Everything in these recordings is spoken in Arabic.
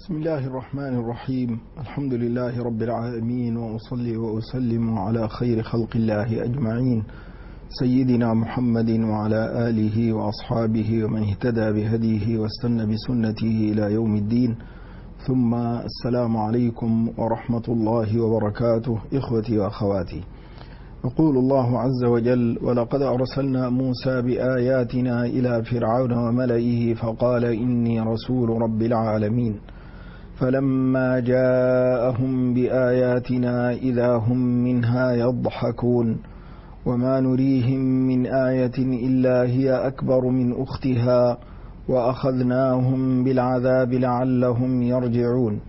بسم الله الرحمن الرحيم. الحمد لله رب العالمين، وأصلي وأسلم على خير خلق الله أجمعين، سيدنا محمد وعلى آله وأصحابه ومن اهتدى بهديه واستنى بسنته إلى يوم الدين. ثم السلام عليكم ورحمة الله وبركاته. إخوتي وأخواتي، يقول الله عز وجل: ولقد أرسلنا موسى بآياتنا إلى فرعون وملئه فقال إني رسول رب العالمين، فلما جاءهم بآياتنا إذا هم منها يضحكون، وما نريهم من آية إلا هي أكبر من أختها، وأخذناهم بالعذاب لعلهم يرجعون.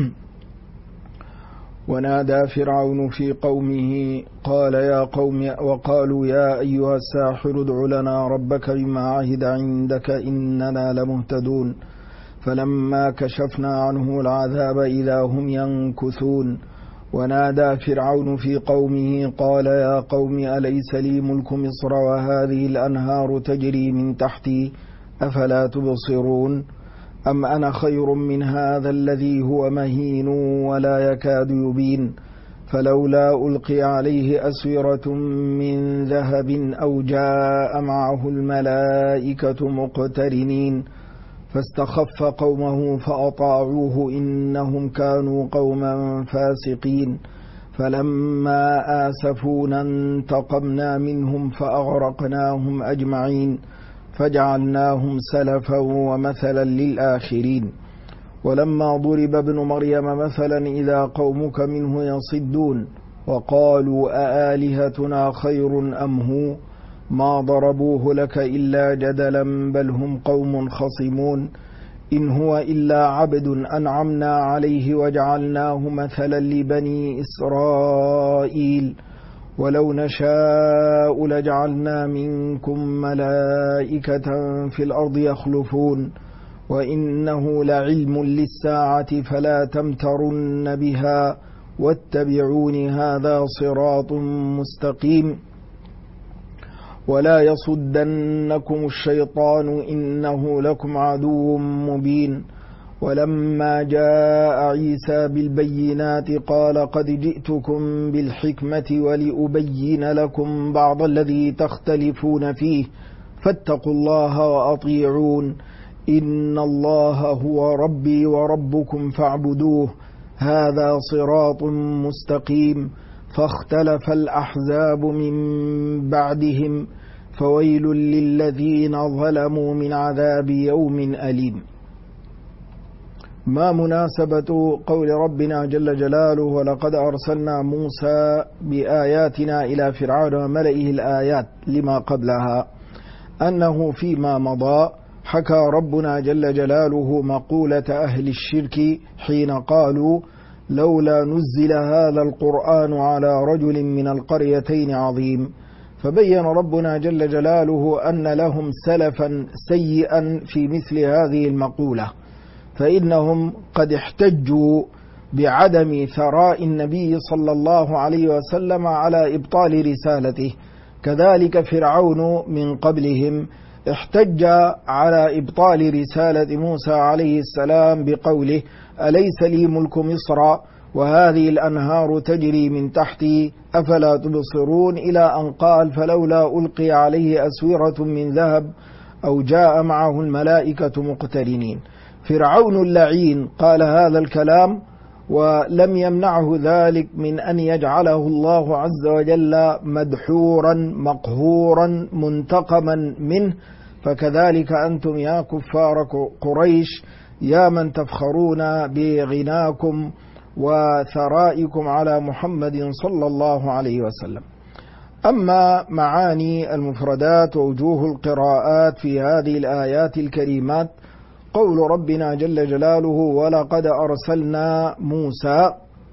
ونادى فرعون في قومه قال يا قوم، وقالوا يا أيها الساحر ادع لنا ربك بما عهد عندك إننا لمهتدون، فلما كشفنا عنه العذاب إذا هم ينكثون. ونادى فرعون في قومه قال يا قوم أليس لي ملك مصر وهذه الأنهار تجري من تحتي أفلا تبصرون، أم أنا خير من هذا الذي هو مهين ولا يكاد يبين، فلولا ألقي عليه أسورة من ذهب أو جاء معه الملائكة مقترنين، فاستخف قومه فأطاعوه إنهم كانوا قوما فاسقين. فلما آسفونا انتقمنا منهم فأغرقناهم أجمعين، فجعلناهم سلفا ومثلا للآخرين. ولما ضرب ابن مريم مثلا إذا قومك منه يصدون، وقالوا أآلهتنا خير أم هو، ما ضربوه لك إلا جدلا بل هم قوم خصمون، إن هو إلا عبد أنعمنا عليه وجعلناه مثلا لبني إسرائيل، ولو نشاء لجعلنا منكم ملائكة في الأرض يخلفون، وإنه لعلم للساعة فلا تمترن بها واتبعون هذا صراط مستقيم، ولا يصدنكم الشيطان إنه لكم عدو مبين. ولما جاء عيسى بالبينات قال قد جئتكم بالحكمة ولأبين لكم بعض الذي تختلفون فيه، فاتقوا الله وأطيعون، إن الله هو ربي وربكم فاعبدوه، هذا صراط مستقيم. فاختلف الأحزاب من بعدهم، فويل للذين ظلموا من عذاب يوم أليم. ما مناسبة قول ربنا جل جلاله ولقد أرسلنا موسى بآياتنا إلى فرعون وملئه الآيات لما قبلها؟ أنه فيما مضى حكى ربنا جل جلاله مقولة أهل الشرك حين قالوا لولا نزل هذا القرآن على رجل من القريتين عظيم، فبين ربنا جل جلاله أن لهم سلفا سيئا في مثل هذه المقولة، فإنهم قد احتجوا بعدم ثراء النبي صلى الله عليه وسلم على إبطال رسالته، كذلك فرعون من قبلهم احتج على إبطال رسالة موسى عليه السلام بقوله أليس لي ملك مصر وهذه الأنهار تجري من تحتي أفلا تبصرون، إلى أن قال فلولا ألقي عليه أسورة من ذهب أو جاء معه الملائكة مقترنين. فرعون اللعين قال هذا الكلام، ولم يمنعه ذلك من أن يجعله الله عز وجل مدحورا مقهورا منتقما منه. فكذلك أنتم يا كفار قريش يا من تفخرون بغناكم وثرائكم على محمد صلى الله عليه وسلم. أما معاني المفردات ووجوه القراءات في هذه الآيات الكريمات، قول ربنا جل جلاله ولقد أرسلنا موسى،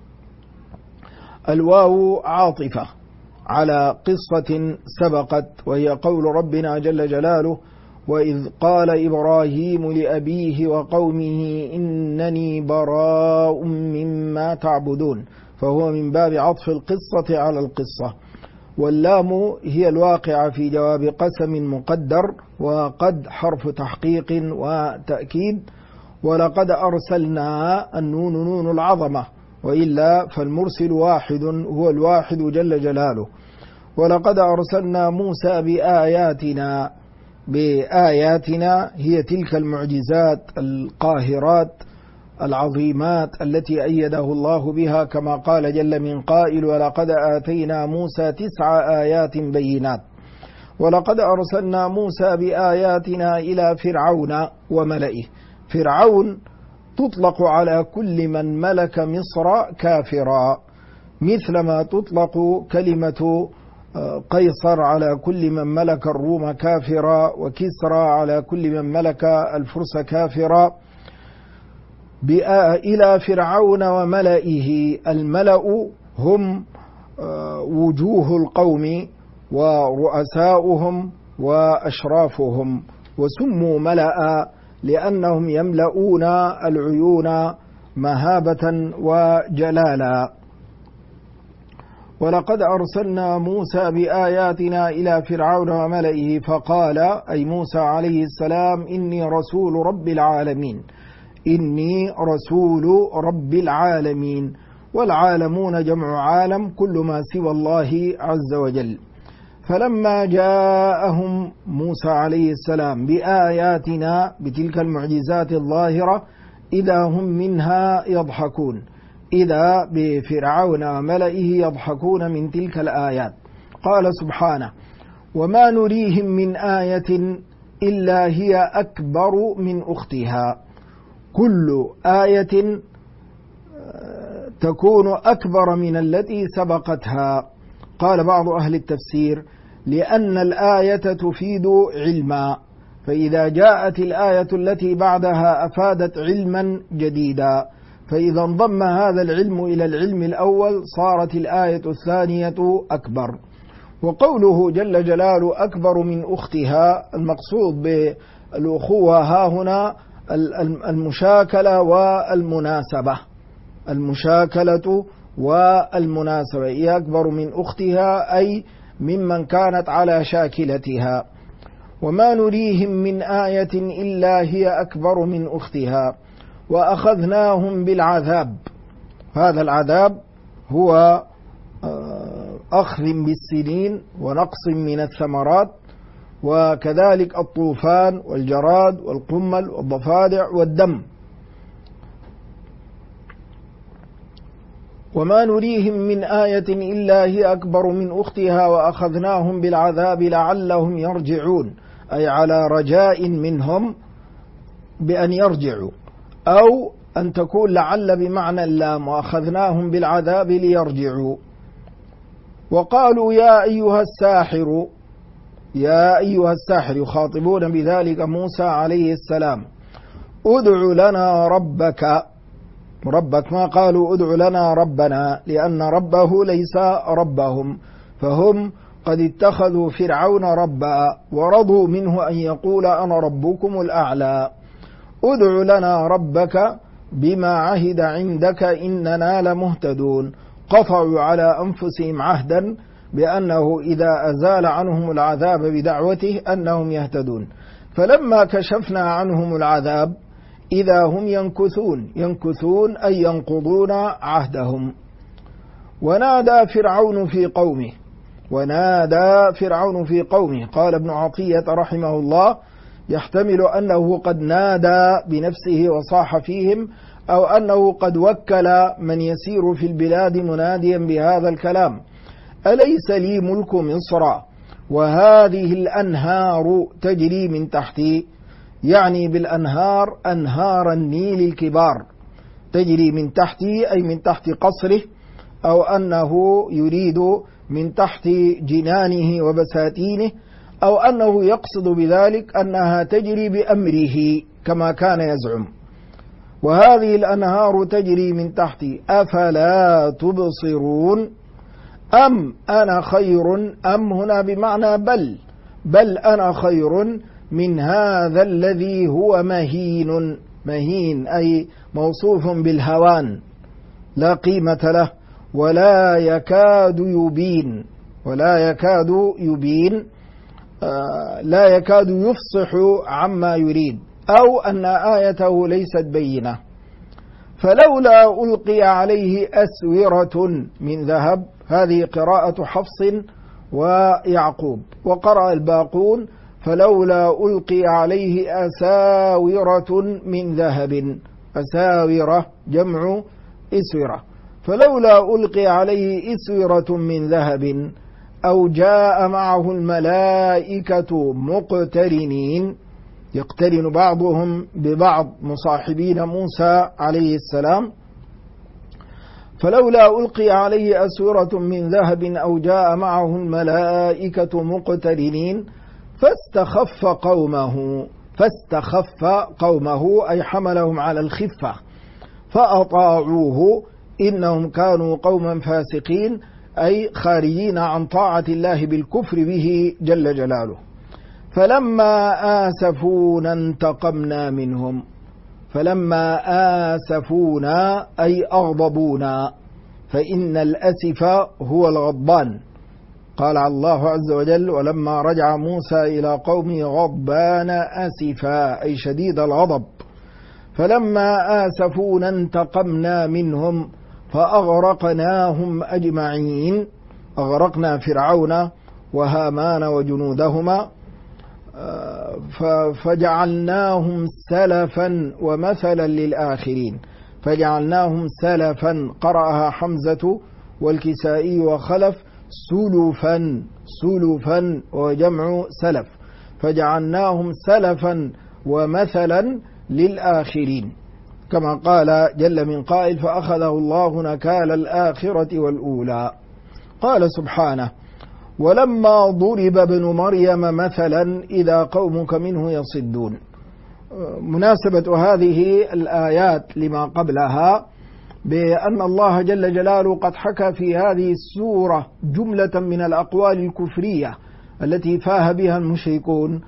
الواو عاطفة على قصة سبقت، وهي قول ربنا جل جلاله وإذ قال إبراهيم لأبيه وقومه إنني براء مما تعبدون، فهو من باب عطف القصة على القصة. واللام هي الواقعة في جواب قسم مقدر، وقد حرف تحقيق وتأكيد، ولقد أرسلنا، النون نون العظمة، وإلا فالمرسل واحد هو الواحد جل جلاله. ولقد أرسلنا موسى بآياتنا هي تلك المعجزات القاهرات العظيمات التي أيده الله بها، كما قال جل من قائل: ولقد آتينا موسى 9 آيات بينات. ولقد أرسلنا موسى بآياتنا إلى فرعون وملئه. فرعون تطلق على كل من ملك مصر كافرا، مثلما تطلق كلمة قيصر على كل من ملك الروم كافرا، وكسرى على كل من ملك الفرس كافرا. إلى فرعون وملئه. الملأ هم وجوه القوم ورؤساؤهم وأشرافهم، وسموا ملأ لأنهم يملؤون العيون مهابة وجلالا. ولقد أرسلنا موسى بآياتنا إلى فرعون وملئه فقال، أي موسى عليه السلام: إني رسول رب العالمين. إني رسول رب العالمين، والعالمون جمع عالم، كل ما سوى الله عز وجل. فلما جاءهم موسى عليه السلام بآياتنا، بتلك المعجزات الظاهرة، إذا هم منها يضحكون، إذا بفرعون وملئه يضحكون من تلك الآيات. قال سبحانه: وما نريهم من آية إلا هي أكبر من أختها. كل آية تكون أكبر من التي سبقتها. قال بعض أهل التفسير: لأن الآية تفيد علما، فإذا جاءت الآية التي بعدها أفادت علما جديدا، فإذا انضم هذا العلم إلى العلم الأول صارت الآية الثانية أكبر. وقوله جل جلاله أكبر من أختها، المقصود بالأخوة هاهنا المشاكلة والمناسبة. المشاكلة والمناسبة هي أكبر من أختها، أي ممن كانت على شاكلتها. وما نريهم من آية إلا هي أكبر من أختها وأخذناهم بالعذاب. هذا العذاب هو أخذ بالسنين ونقص من الثمرات، وكذلك الطوفان والجراد والقمل والضفادع والدم. وما نريهم من آية إلا هي أكبر من أختها وأخذناهم بالعذاب لعلهم يرجعون، أي على رجاء منهم بأن يرجعوا، أو أن تكون لعل بمعنى اللام، وأخذناهم بالعذاب ليرجعوا. وقالوا يا أيها الساحر، يا أيها الساحر، يخاطبون بذلك موسى عليه السلام: ادع لنا ربك. ما قالوا ادع لنا ربنا، لأن ربه ليس ربهم، فهم قد اتخذوا فرعون ربا ورضوا منه أن يقول أنا ربكم الأعلى. ادع لنا ربك بما عهد عندك إننا لمهتدون. قطعوا على أنفسهم عهدا بأنه إذا أزال عنهم العذاب بدعوته أنهم يهتدون، فلما كشفنا عنهم العذاب إذا هم ينكثون أي ينقضون عهدهم. ونادى فرعون في قومه. قال ابن عطية رحمه الله: يحتمل أنه قد نادى بنفسه وصاح فيهم، أو أنه قد وكل من يسير في البلاد مناديا بهذا الكلام: أليس لي ملك مصر وهذه الأنهار تجري من تحتي؟ يعني بالأنهار أنهار النيل الكبار تجري من تحتي، أي من تحت قصره، أو أنه يريد من تحت جنانه وبساتينه، أو أنه يقصد بذلك أنها تجري بأمره كما كان يزعم. وهذه الأنهار تجري من تحتي أفلا تبصرون؟ أم أنا خير، أم هنا بمعنى بل أنا خير من هذا الذي هو مهين أي موصوف بالهوان لا قيمة له، ولا يكاد يبين لا يكاد يفصح عما يريد، أو أن آيته ليست بينة. فلولا ألقي عليه أسورة من ذهب، هذه قراءة حفص ويعقوب، وقرأ الباقون فلولا ألقي عليه أساورة من ذهب، أساورة جمع إسورة، فلولا ألقي عليه إسورة من ذهب أو جاء معه الملائكة مقترنين، يقترن بعضهم ببعض مصاحبين موسى عليه السلام. فلولا ألقي عليه أسورة من ذهب أو جاء معه الملائكة مقترنين فاستخف قومه أي حملهم على الخفة فأطاعوه إنهم كانوا قوما فاسقين، أي خارجين عن طاعة الله بالكفر به جل جلاله. فلما آسفونا انتقمنا منهم، فلما آسفونا أي أغضبونا، فإن الأسف هو الغضبان. قال الله عز وجل ولما رجع موسى إلى قومه غضبان أسفا أي شديد الغضب. فلما آسفونا انتقمنا منهم فأغرقناهم أجمعين، أغرقنا فرعون وهامان وجنودهما، فجعلناهم سلفا ومثلا للآخرين. فجعلناهم سلفا قرأها حمزة والكسائي وخلف، سلفا وجمع سلف، فجعلناهم سلفا ومثلا للآخرين، كما قال جل من قائل فأخذه الله نكال الآخرة والأولى. قال سبحانه ولما ضرب ابن مريم مثلا إذا قومك منه يصدون. مناسبة هذه الآيات لما قبلها بأن الله جل جلاله قد حكى في هذه السورة جملة من الأقوال الكفرية التي فاه بها المشركون،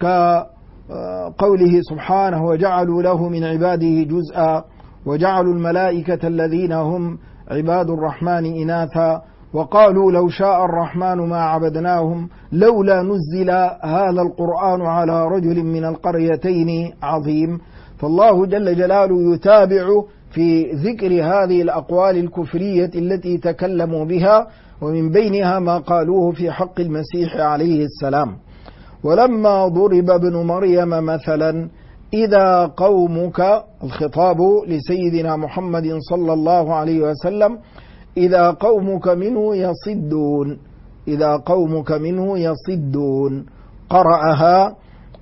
كقوله سبحانه وجعلوا له من عباده جزءا وجعلوا الملائكة الذين هم عباد الرحمن إناثا وقالوا لو شاء الرحمن ما عبدناهم لولا نزل هذا القرآن على رجل من القريتين عظيم. فالله جل جلاله يتابع في ذكر هذه الأقوال الكفرية التي تكلموا بها، ومن بينها ما قالوه في حق المسيح عليه السلام. ولما ضرب ابن مريم مثلا إذا قومك، الخطاب لسيدنا محمد صلى الله عليه وسلم، إذا قومك منه يصدون، إذا قومك منه يصدون، قرأها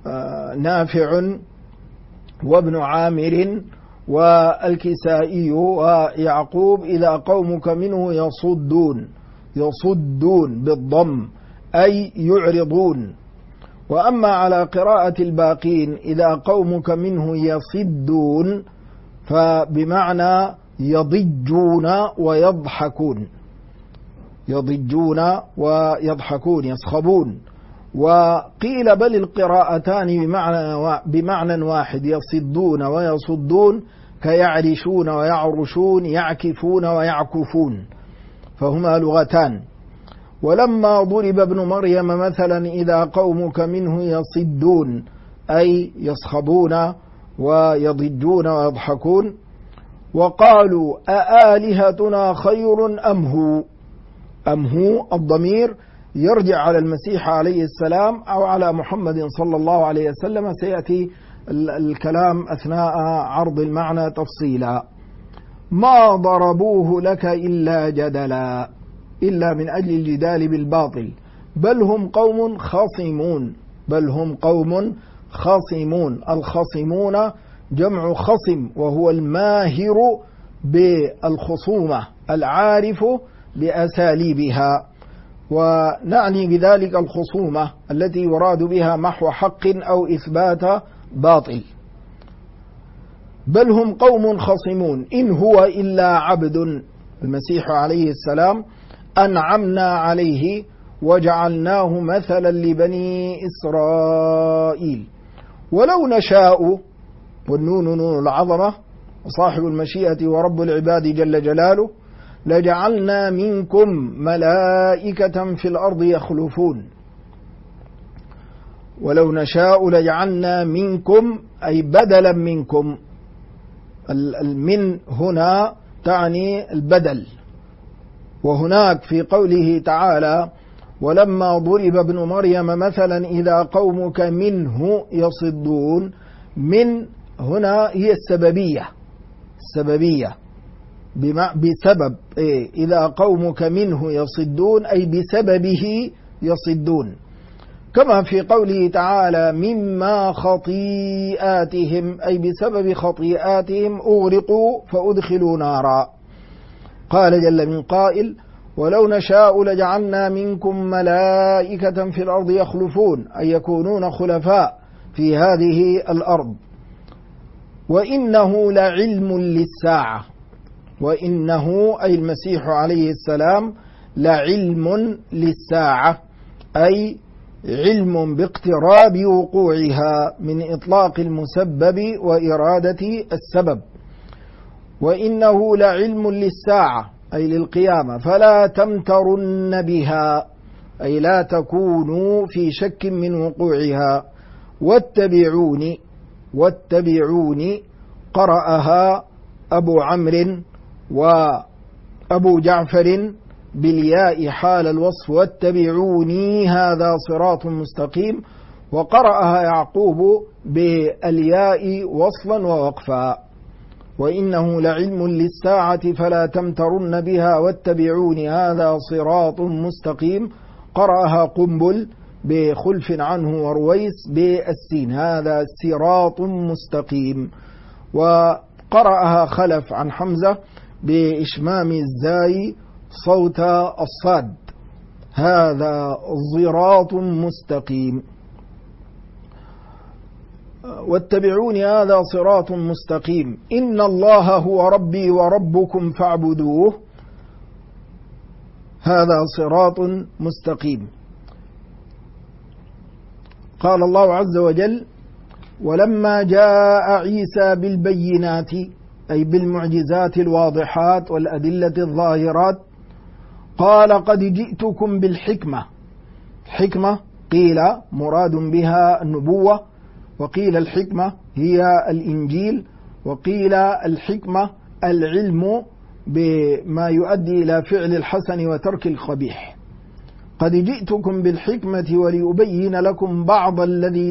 نافع وابن عامر والكسائي ويعقوب إذا قومك منه يصدون، يصدون بالضم أي يعرضون. وأما على قراءة الباقين إذا قومك منه يصدون فبمعنى يضجون ويضحكون، يضجون ويضحكون يصخبون. وقيل بل القراءتان بمعنى واحد، يصدون ويصدون كيعرشون ويعرشون، يعكفون ويعكفون، فهما لغتان. ولما ضرب ابن مريم مثلا إذا قومك منه يصدون أي يصخبون ويضجون ويضحكون. وقالوا أآلهتنا خير أم هو، أم هو الضمير يرجع على المسيح عليه السلام أو على محمد صلى الله عليه وسلم، سيأتي الكلام أثناء عرض المعنى تفصيلا. ما ضربوه لك إلا جدلا، إلا من أجل الجدال بالباطل، بل هم قوم خصمون، بل هم قوم خصمون. الخصمون جمع خصم، وهو الماهر بالخصومة العارف بأساليبها، ونعني بذلك الخصومة التي يراد بها محو حق أو إثبات باطل. بل هم قوم خصمون إن هو إلا عبد، المسيح عليه السلام أنعمنا عليه وجعلناه مثلا لبني إسرائيل. ولو نشاء، والنون نون العظمة وصاحب المشيئة ورب العباد جل جلاله، لجعلنا منكم ملائكة في الأرض يخلفون. ولو نشاء لجعلنا منكم أي بدلا منكم. من هنا تعني البدل. وهناك في قوله تعالى ولما ضرب ابن مريم مثلا إذا قومك منه يصدون، من هنا هي السببية بسبب إذا قومك منه يصدون أي بسببه يصدون. كما في قوله تعالى مما خطيئاتهم أي بسبب خطيئاتهم أغرقوا فأدخلوا نارا. قال جل من قائل ولو نشاء لجعلنا منكم ملائكة في الأرض يخلفون أي يكونون خلفاء في هذه الأرض. وإنه لعلم للساعة، وإنه أي المسيح عليه السلام لعلم للساعة أي علم باقتراب وقوعها من إطلاق المسبب وإرادة السبب. وإنه لعلم للساعة أي للقيامة فلا تمترن بها أي لا تكونوا في شك من وقوعها. واتبعوني قرأها أبو عمرو وأبو جعفر بالياء حال الوصف واتبعوني هذا صراط مستقيم، وقرأها يعقوب بالياء وصلا ووقفا. وإنه لعلم للساعة فلا تمترن بها واتبعوني هذا صراط مستقيم، قرأها قنبل بخلف عنه ورويس بالسين هذا صراط مستقيم، وقرأها خلف عن حمزة بإشمام الزاي صوت الصاد هذا صراط مستقيم. واتبعوني هذا صراط مستقيم إن الله هو ربي وربكم فاعبدوه هذا صراط مستقيم. قال الله عز وجل ولما جاء عيسى بالبينات أي بالمعجزات الواضحات والأدلة الظاهرات قال قد جئتكم بالحكمة. حكمة قيل مراد بها النبوة، وقيل الحكمة هي الإنجيل، وقيل الحكمة العلم بما يؤدي إلى فعل الحسن وترك القبيح. قد جئتكم بالحكمة ولأبين لكم بعض الذي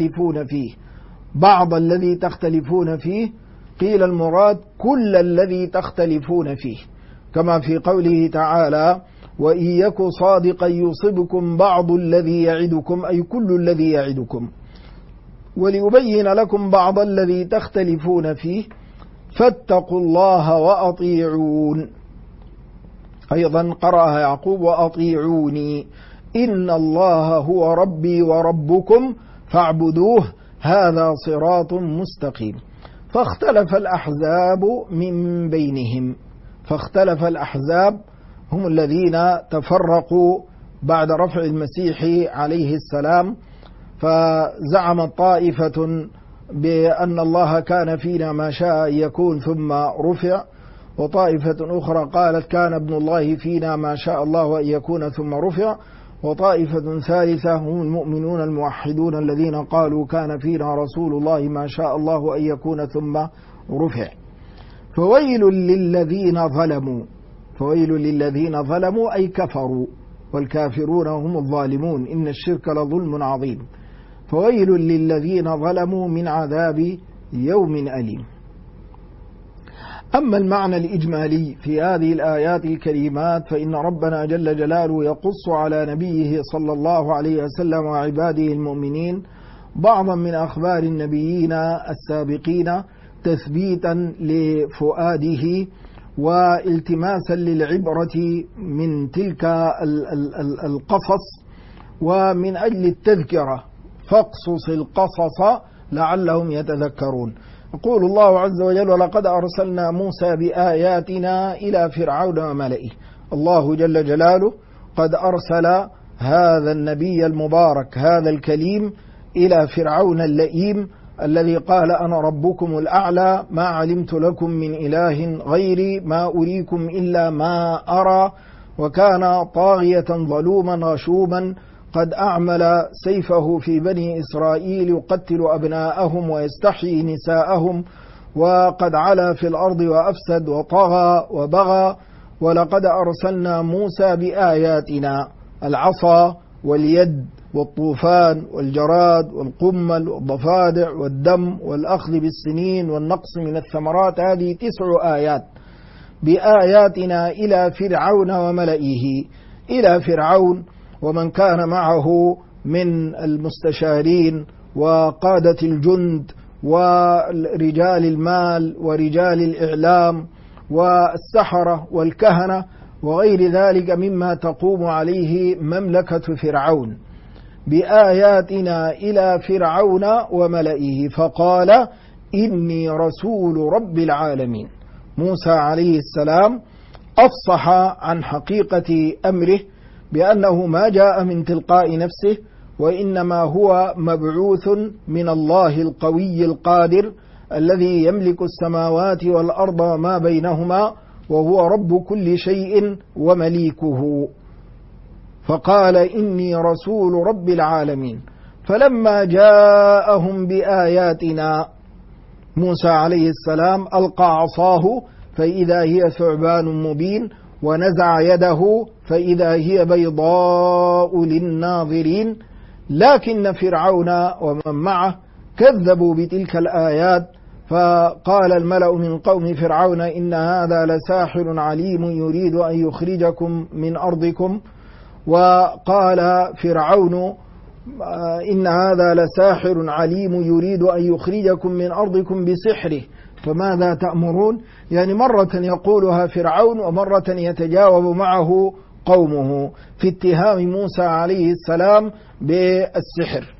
تختلفون فيه قيل المراد كل الذي تختلفون فيه، كما في قوله تعالى وإن يك صادقا يصبكم بعض الذي يعدكم أي كل الذي يعدكم. وليبين لكم بعض الذي تختلفون فيه فاتقوا الله وأطيعون. أيضا قرأها يعقوب وأطيعوني إن الله هو ربي وربكم فاعبدوه هذا صراط مستقيم. فاختلف الأحزاب من بينهم. فاختلف الأحزاب هم الذين تفرقوا بعد رفع المسيح عليه السلام، فزعمت طائفة بأن الله كان فينا ما شاء يكون ثم رفع، وطائفة أخرى قالت كان ابن الله فينا ما شاء الله أن يكون ثم رفع، وطائفة ثالثة هم المؤمنون الموحدون الذين قالوا كان فينا رسول الله ما شاء الله أن يكون ثم رفع. فويل للذين ظلموا أي كفروا، والكافرون هم الظالمون إن الشرك لظلم عظيم. فويل للذين ظلموا من عذاب يوم أليم. أما المعنى الإجمالي في هذه الآيات الكريمات فإن ربنا جل جلاله يقص على نبيه صلى الله عليه وسلم وعباده المؤمنين بعضا من أخبار النبيين السابقين تثبيتا لفؤاده والتماسا للعبرة من تلك القصص، ومن أجل التذكرة فاقصص القصص لعلهم يتذكرون. يقول الله عز وجل ولقد أرسلنا موسى بآياتنا إلى فرعون وملئه. الله جل جلاله قد أرسل هذا النبي المبارك هذا الكليم إلى فرعون اللئيم الذي قال أنا ربكم الأعلى ما علمت لكم من إله غيري ما أريكم إلا ما أرى، وكان طاغية ظلوما غشوما قد أعمل سيفه في بني إسرائيل يقتل أبناءهم ويستحيي نساءهم، وقد علا في الأرض وأفسد وطغى وبغى. ولقد أرسلنا موسى بآياتنا، العصا واليد والطوفان والجراد والقمل والضفادع والدم والأخذ بالسنين والنقص من الثمرات، هذه 9 آيات، بآياتنا إلى فرعون وملئه، إلى فرعون ومن كان معه من المستشارين وقادة الجند ورجال المال ورجال الإعلام والسحرة والكهنة وغير ذلك مما تقوم عليه مملكة فرعون، بآياتنا إلى فرعون وملئه فقال إني رسول رب العالمين. موسى عليه السلام أفصح عن حقيقة أمره بأنه ما جاء من تلقاء نفسه، وإنما هو مبعوث من الله القوي القادر الذي يملك السماوات والأرض وما بينهما، وهو رب كل شيء ومليكه. فقال إني رسول رب العالمين. فلما جاءهم بآياتنا موسى عليه السلام ألقى عصاه فإذا هي ثعبان مبين، ونزع يده فإذا هي بيضاء للناظرين، لكن فرعون ومن معه كذبوا بتلك الآيات. فقال الملأ من قوم فرعون إن هذا لساحر عليم يريد أن يخرجكم من أرضكم. وقال فرعون إن هذا لساحر عليم يريد أن يخرجكم من أرضكم بسحره فماذا تأمرون؟ يعني مرة يقولها فرعون ومرة يتجاوب معه قومه في اتهام موسى عليه السلام بالسحر.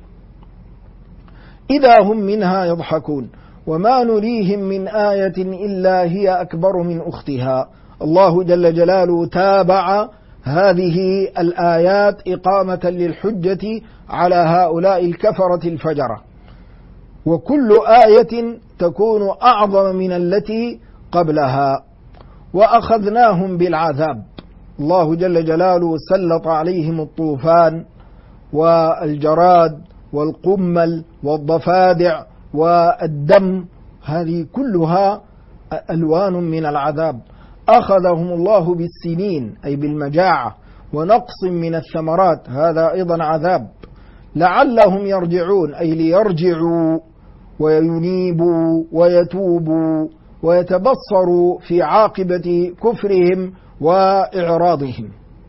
إذا هم منها يضحكون وما نريهم من آية إلا هي أكبر من أختها. الله جل جلاله تابع هذه الآيات إقامة للحجة على هؤلاء الكفرة الفجرة، وكل آية تكون أعظم من التي قبلها. وأخذناهم بالعذاب، الله جل جلاله سلط عليهم الطوفان والجراد والقمل والضفادع والدم، هذه كلها ألوان من العذاب. أخذهم الله بالسنين أي بالمجاعة ونقص من الثمرات، هذا أيضا عذاب. لعلهم يرجعون أي ليرجعوا وينيبوا ويتوبوا ويتبصروا في عاقبة كفرهم وإعراضهم.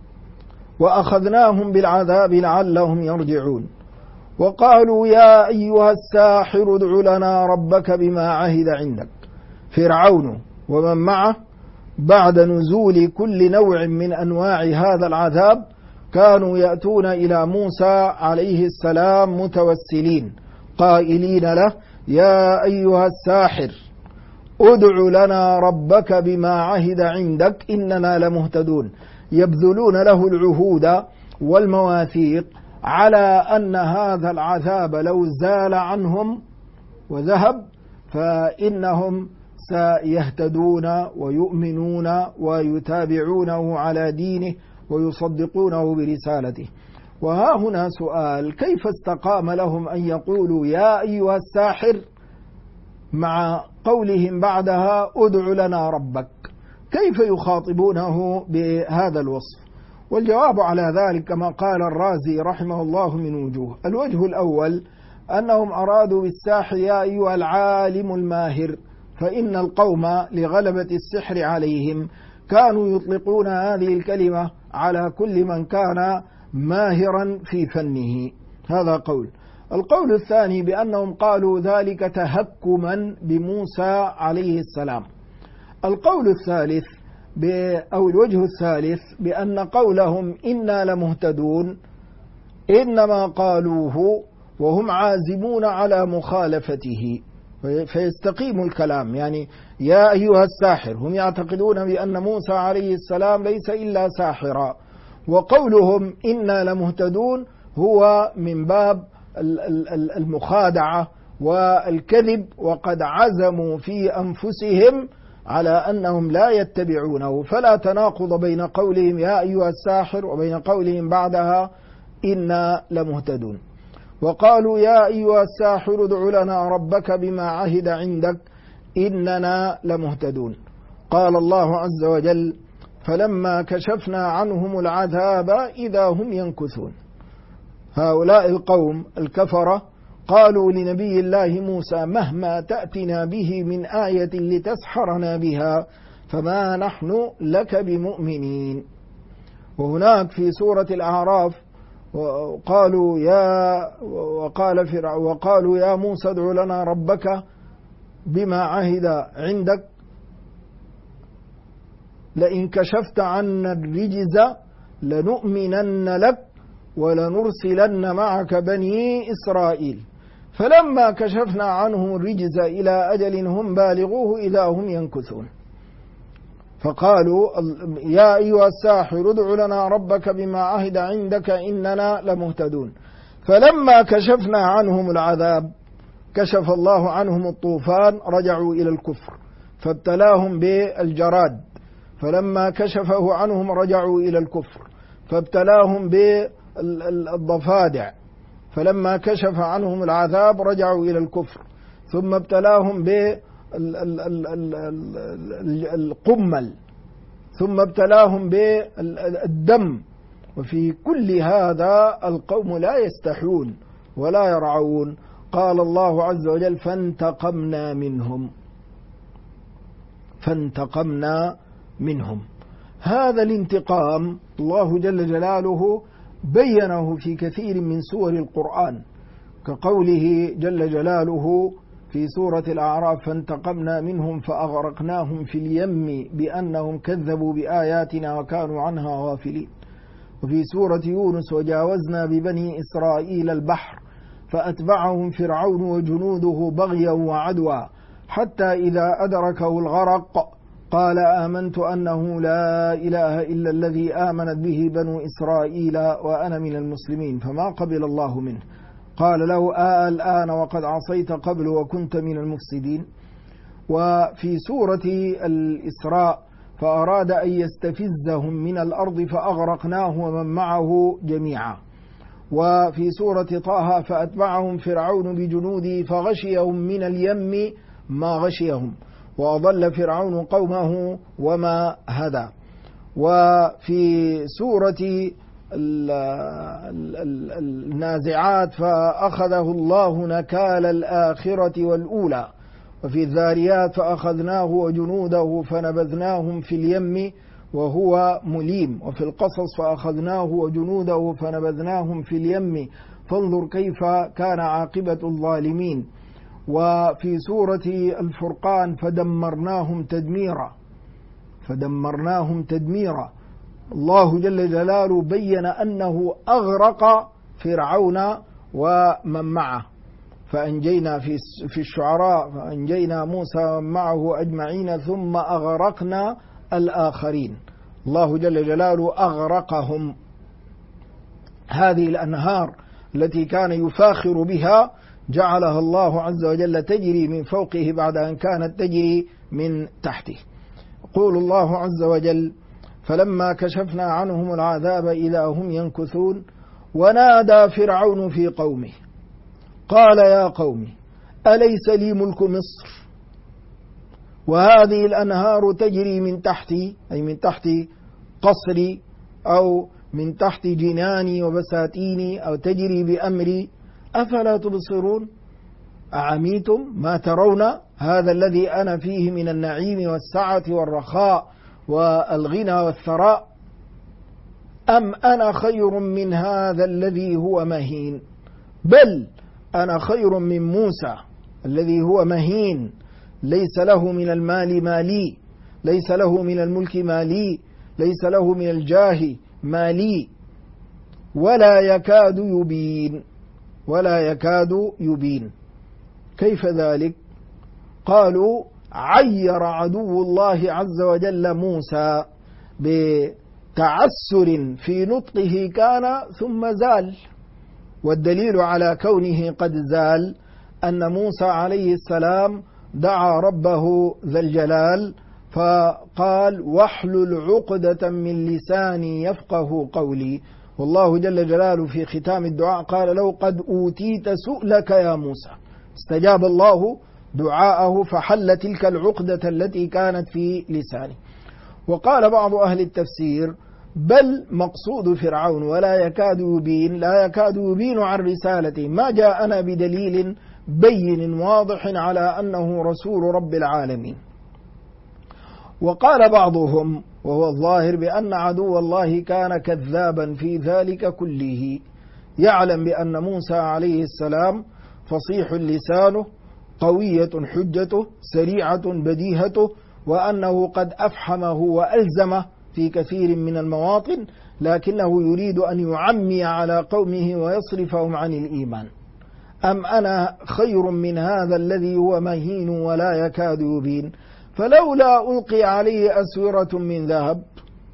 وأخذناهم بالعذاب لعلهم يرجعون. وقالوا يا أيها الساحر ادع لنا ربك بما عهد عندك. فرعون ومن معه بعد نزول كل نوع من أنواع هذا العذاب كانوا يأتون إلى موسى عليه السلام متوسلين قائلين له يا أيها الساحر ادع لنا ربك بما عهد عندك إننا لمهتدون، يبذلون له العهود والمواثيق على أن هذا العذاب لو زال عنهم وذهب فإنهم سيهتدون ويؤمنون ويتابعونه على دينه ويصدقونه برسالته. وها هنا سؤال: كيف استقام لهم أن يقولوا يا أيها الساحر مع قولهم بعدها ادع لنا ربك؟ كيف يخاطبونه بهذا الوصف؟ والجواب على ذلك كما قال الرازي رحمه الله من وجوه. الوجه الأول أنهم أرادوا بالساحر يا أيها العالم الماهر، فإن القوم لغلبة السحر عليهم كانوا يطلقون هذه الكلمة على كل من كان ماهرا في فنه. هذا قول. القول الثاني بأنهم قالوا ذلك تهكما بموسى عليه السلام. القول الثالث أو الوجه الثالث بأن قولهم إنا لمهتدون إنما قالوه وهم عازمون على مخالفته فيستقيم الكلام. يعني يا أيها الساحر، هم يعتقدون بأن موسى عليه السلام ليس إلا ساحرا، وقولهم إنا لمهتدون هو من باب المخادعة والكذب، وقد عزموا في أنفسهم على أنهم لا يتبعونه. فلا تناقض بين قولهم يا أيها الساحر وبين قولهم بعدها إنا لمهتدون. وقالوا يا أيها الساحر ادع لنا ربك بما عهد عندك إننا لمهتدون. قال الله عز وجل فلما كشفنا عنهم العذاب إذا هم ينكثون. هؤلاء القوم الكفرة قالوا لنبي الله موسى مهما تأتنا به من آية لتسحرنا بها فما نحن لك بمؤمنين. وهناك في سورة الأعراف وقالوا يا موسى ادع لنا ربك بما عهد عندك لئن كشفت عنا الرجز لنؤمنن لك ولنرسلن معك بني إسرائيل فلما كشفنا عنهم الرجز إلى أجل هم بالغوه إذا هم ينكثون. فقالوا يا أيها الساحر ادع لنا ربك بما عهد عندك إننا لمهتدون. فلما كشفنا عنهم العذاب كشف الله عنهم الطوفان رجعوا إلى الكفر فابتلاهم بالجراد. فلما كشفه عنهم رجعوا إلى الكفر فابتلاهم بالضفادع. فلما كشف عنهم العذاب رجعوا إلى الكفر ثم ابتلاهم بالقمل ثم ابتلاهم بالدم. وفي كل هذا القوم لا يستحون ولا يرعون. قال الله عز وجل فانتقمنا منهم. هذا الانتقام الله جل جلاله بينه في كثير من سور القرآن كقوله جل جلاله في سورة الأعراف فانتقمنا منهم فأغرقناهم في اليم بأنهم كذبوا بآياتنا وكانوا عنها غافلين. وفي سورة يونس وجاوزنا ببني إسرائيل البحر فأتبعهم فرعون وجنوده بغيا وعدوا حتى إذا أدركه الغرق قال آمنت أنه لا إله إلا الذي آمنت به بنو إسرائيل وأنا من المسلمين فما قبل الله منه قال له الآن وقد عصيت قبل وكنت من المفسدين. وفي سورة الإسراء فأراد أن يستفزهم من الأرض فأغرقناه ومن معه جميعا. وفي سورة طه فأتبعهم فرعون بجنوده فغشيهم من اليم ما غشيهم وأضل فرعون قومه وما هدى. وفي سورة النازعات فأخذه الله نكال الآخرة والأولى. وفي الذاريات فأخذناه وجنوده فنبذناهم في اليم وهو مليم. وفي القصص فأخذناه وجنوده فنبذناهم في اليم فانظر كيف كان عاقبة الظالمين. وفي سورة الفرقان فدمرناهم تدميرا. الله جل جلاله بين أنه أغرق فرعون ومن معه فأنجينا في الشعراء فأنجينا موسى ومن معه أجمعين ثم أغرقنا الآخرين. الله جل جلاله أغرقهم. هذه الأنهار التي كان يفاخر بها جعلها الله عز وجل تجري من فوقه بعد أن كانت تجري من تحته. يقول الله عز وجل فلما كشفنا عنهم العذاب إذا هم ينكثون ونادى فرعون في قومه قال يا قوم أليس لي ملك مصر وهذه الأنهار تجري من تحتي أي من تحت قصري أو من تحت جناني وبساتيني أو تجري بأمري أفلا تبصرون أعميتم ما ترون هذا الذي أنا فيه من النعيم والسعة والرخاء والغنى والثراء أم أنا خير من هذا الذي هو مهين بل أنا خير من موسى الذي هو مهين ليس له من المال مالي ليس له من الملك مالي ليس له من الجاه مالي ولا يكاد يبين. كيف ذلك؟ قالوا عير عدو الله عز وجل موسى بتعسر في نطقه كان ثم زال. والدليل على كونه قد زال أن موسى عليه السلام دعا ربه ذا الجلال فقال واحلل عقدة من لساني يفقه قولي. والله جل جلاله في ختام الدعاء قال له قد أوتيت سؤلك يا موسى. استجاب الله دعاءه فحل تلك العقدة التي كانت في لسانه. وقال بعض أهل التفسير بل مقصود فرعون لا يكاد يبين عن رسالته ما جاءنا بدليل بين واضح على أنه رسول رب العالمين. وقال بعضهم وهو الظاهر بأن عدو الله كان كذابا في ذلك كله، يعلم بأن موسى عليه السلام فصيح لسانه، قوية حجته، سريعة بديهته، وأنه قد أفحمه وألزمه في كثير من المواطن، لكنه يريد أن يعمي على قومه ويصرفهم عن الإيمان. أم أنا خير من هذا الذي هو مهين ولا يكاد يبين، فلولا ألقي عليه أسورة من ذهب،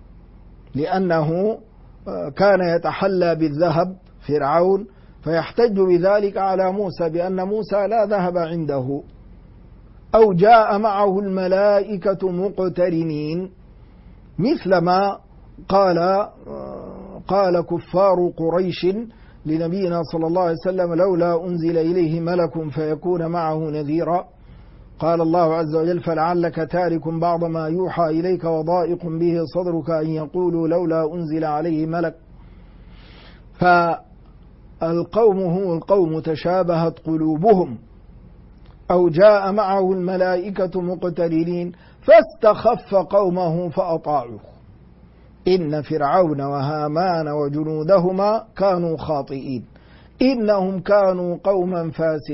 لأنه كان يتحلى بالذهب فرعون، فيحتج بذلك على موسى بأن موسى لا ذهب عنده. أو جاء معه الملائكة مقترنين مثل ما قال كفار قريش لنبينا صلى الله عليه وسلم لولا أنزل إليه ملك فيكون معه نذيرا. قال الله عز وجل فلعلك تارك بعض ما يوحى إليك وضائق به صدرك أن يقولوا لولا أنزل عليه ملك. فالقوم هم القوم تشابهت قلوبهم. أو جاء معه الملائكة مقترنين فاستخف قومه فأطاعوه إن فرعون وهامان وجنودهما كانوا خاطئين إنهم كانوا قوما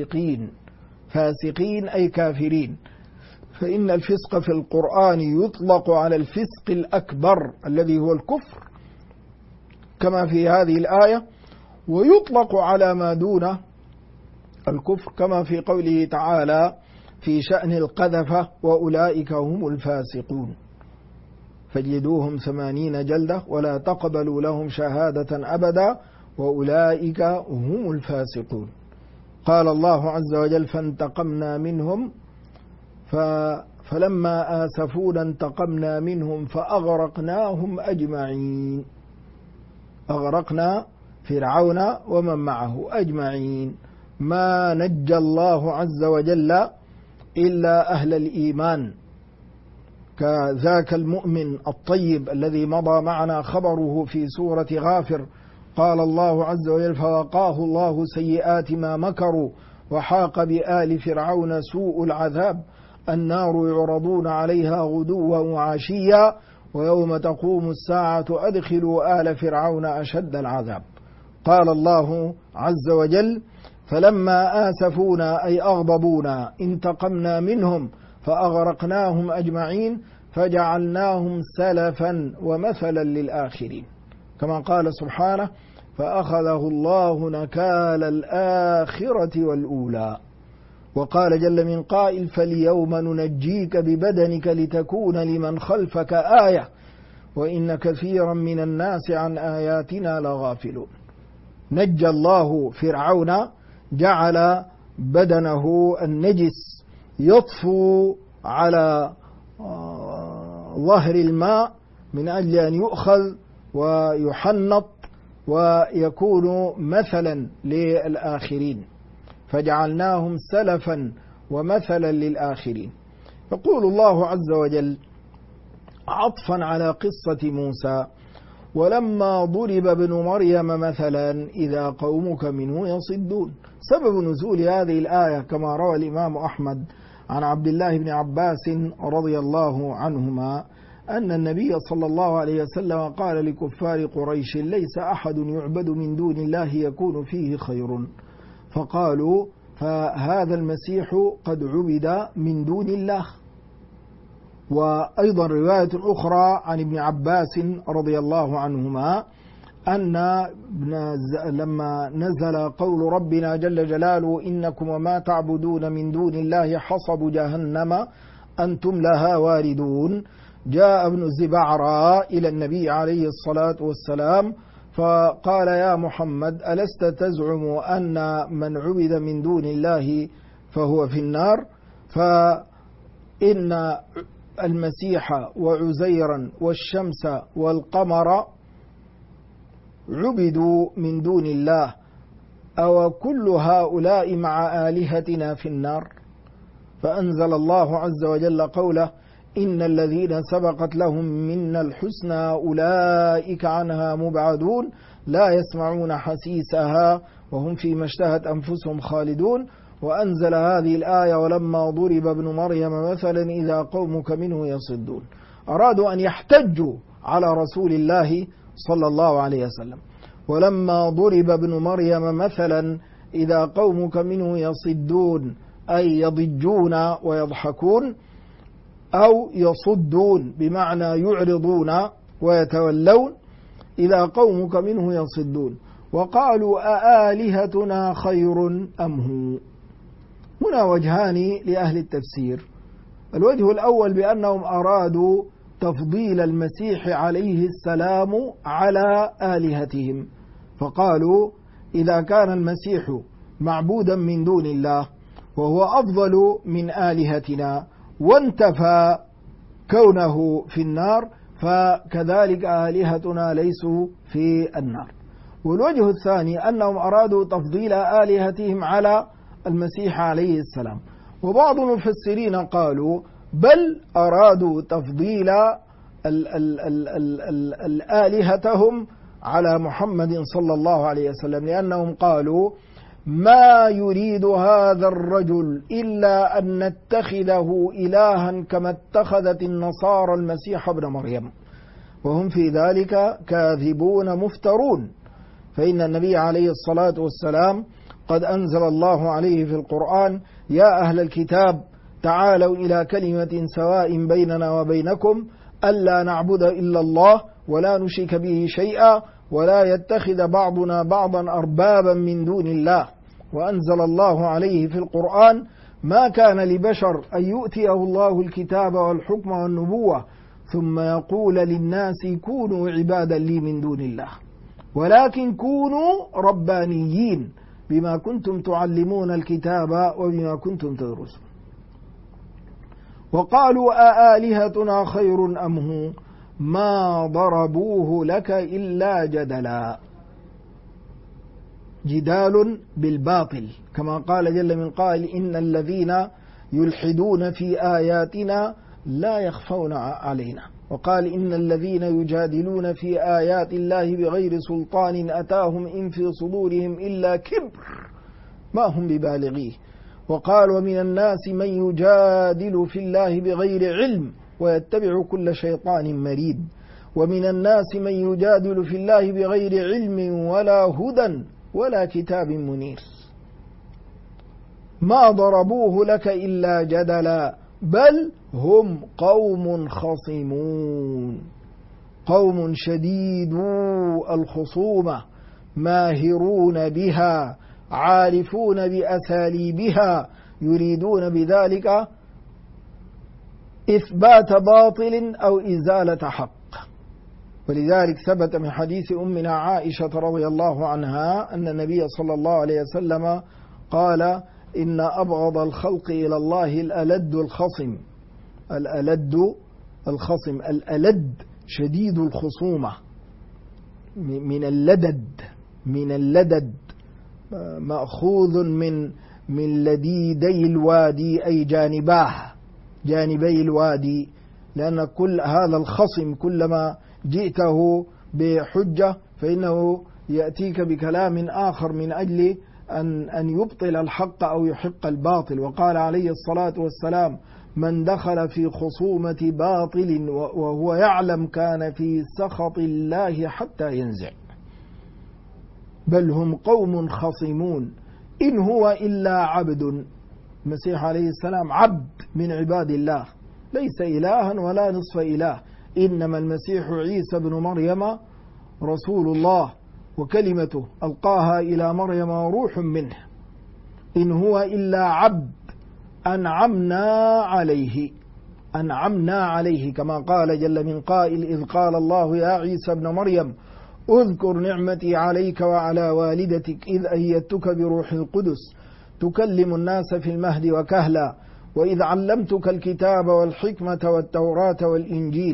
فاسقين أي كافرين. فإن الفسق في القرآن يطلق على الفسق الأكبر الذي هو الكفر كما في هذه الآية، ويطلق على ما دون الكفر كما في قوله تعالى في شأن القذفة وأولئك هم الفاسقون فاجلدوهم 80 جلدة ولا تقبلوا لهم شهادة أبدا وأولئك هم الفاسقون. قال الله عز وجل فانتقمنا منهم فلما آسفونا انتقمنا منهم فأغرقناهم أجمعين. أغرقنا فرعون ومن معه أجمعين. ما نجى الله عز وجل إلا أهل الإيمان كذاك المؤمن الطيب الذي مضى معنا خبره في سورة غافر. قال الله عز وجل فوقاه الله سيئات ما مكروا وحاق بآل فرعون سوء العذاب النار يعرضون عليها غدوا وعشيا ويوم تقوم الساعة أدخلوا آل فرعون أشد العذاب. قال الله عز وجل فلما آسفونا أي أغضبونا انتقمنا منهم فأغرقناهم أجمعين فجعلناهم سلفا ومثلا للآخرين كما قال سبحانه فأخذه الله نكال الآخرة والأولى. وقال جل من قائل فاليوم ننجيك ببدنك لتكون لمن خلفك آية وإن كثيرا من الناس عن آياتنا لغافلون. نجى الله فرعون جعل بدنه النجس يطفو على ظهر الماء من أجل أن يؤخذ ويحنط ويكون مثلا للآخرين فجعلناهم سلفا ومثلا للآخرين. يقول الله عز وجل عطفا على قصة موسى ولما ضرب ابن مريم مثلا إذا قومك منه يصدون. سبب نزول هذه الآية كما روى الإمام أحمد عن عبد الله بن عباس رضي الله عنهما أن النبي صلى الله عليه وسلم قال لكفار قريش ليس أحد يعبد من دون الله يكون فيه خير، فقالوا فهذا المسيح قد عبد من دون الله. وأيضا رواية أخرى عن ابن عباس رضي الله عنهما أن لما نزل قول ربنا جل جلاله إنكم وما تعبدون من دون الله حصب جهنم أنتم لها واردون، جاء ابن الزبعراء إلى النبي عليه الصلاة والسلام فقال يا محمد ألست تزعم أن من عبد من دون الله فهو في النار؟ فإن المسيح وعزيرا والشمس والقمر عبدوا من دون الله أو كل هؤلاء مع آلهتنا في النار؟ فأنزل الله عز وجل قوله: إن الذين سبقت لهم منا الحسنى أولئك عنها مبعدون لا يسمعون حسيسها وهم فيما اشتهت أنفسهم خالدون. وأنزل هذه الآية: ولما ضرب ابن مريم مثلا إذا قومك منه يصدون. أرادوا أن يحتجوا على رسول الله صلى الله عليه وسلم. ولما ضرب ابن مريم مثلا إذا قومك منه يصدون، أي يضجون ويضحكون، أو يصدون بمعنى يعرضون ويتولون. إذا قومك منه يصدون وقالوا أآلهتنا خير أم هو. هنا وجهان لأهل التفسير. الوجه الأول بأنهم أرادوا تفضيل المسيح عليه السلام على آلهتهم، فقالوا إذا كان المسيح معبودا من دون الله وهو أفضل من آلهتنا وانتفى كونه في النار، فكذلك آلهتنا ليسوا في النار. والوجه الثاني أنهم أرادوا تفضيل آلهتهم على المسيح عليه السلام. وبعض المفسرين قالوا بل أرادوا تفضيل آلهتهم على محمد صلى الله عليه وسلم، لأنهم قالوا ما يريد هذا الرجل إلا أن نتخذه إلها كما اتخذت النصارى المسيح ابن مريم، وهم في ذلك كاذبون مفترون. فإن النبي عليه الصلاة والسلام قد أنزل الله عليه في القرآن: يا أهل الكتاب تعالوا إلى كلمة سواء بيننا وبينكم ألا نعبد إلا الله ولا نشرك به شيئا ولا يتخذ بعضنا بعضا أربابا من دون الله. وأنزل الله عليه في القرآن: ما كان لبشر أن يؤتيه الله الكتاب والحكم والنبوة ثم يقول للناس كونوا عبادا لي من دون الله ولكن كونوا ربانيين بما كنتم تعلمون الكتاب وبما كنتم تدرسون. وقالوا أآلهتنا خير أم هو ما ضربوه لك إلا جدلا. جدال بالباطل، كما قال جل من قائل: إن الذين يلحدون في آياتنا لا يخفون علينا. وقال: إن الذين يجادلون في آيات الله بغير سلطان أتاهم إن في صدورهم إلا كبر ما هم ببالغيه. وقال: ومن الناس من يجادل في الله بغير علم ويتبع كل شيطان مريد. ومن الناس من يجادل في الله بغير علم ولا هدى ولا كتاب منير. ما ضربوه لك إلا جدلا بل هم قوم خصمون، قوم شديدو الخصومة ماهرون بها عارفون بأساليبها يريدون بذلك إثبات باطل أو إزالة حق. ولذلك ثبت من حديث أمنا عائشة رضي الله عنها أن النبي صلى الله عليه وسلم قال: إن أبغض الخلق إلى الله الألد الخصم. الألد الخصم، الألد شديد الخصومة، من اللدد مأخوذ من لديدي الوادي أي جانبي الوادي، لأن كل هذا الخصم كلما جئته بحجة فإنه يأتيك بكلام آخر من أجل أن يبطل الحق أو يحق الباطل. وقال عليه الصلاة والسلام: من دخل في خصومة باطل وهو يعلم كان في سخط الله حتى ينزع. بل هم قوم خصمون إن هو إلا عبد. المسيح عليه السلام عبد من عباد الله، ليس إلها ولا نصف إله، إنما المسيح عيسى بن مريم رسول الله وكلمته ألقاها إلى مريم وروح منه. إن هو إلا عبد أنعمنا عليه كما قال جل من قائل: إذ قال الله يا عيسى ابن مريم اذكر نعمتي عليك وعلى والدتك إذ أيدتك بروح القدس تكلم الناس في المهد وكهلا وإذ علمتك الكتاب والحكمة والتوراة والإنجيل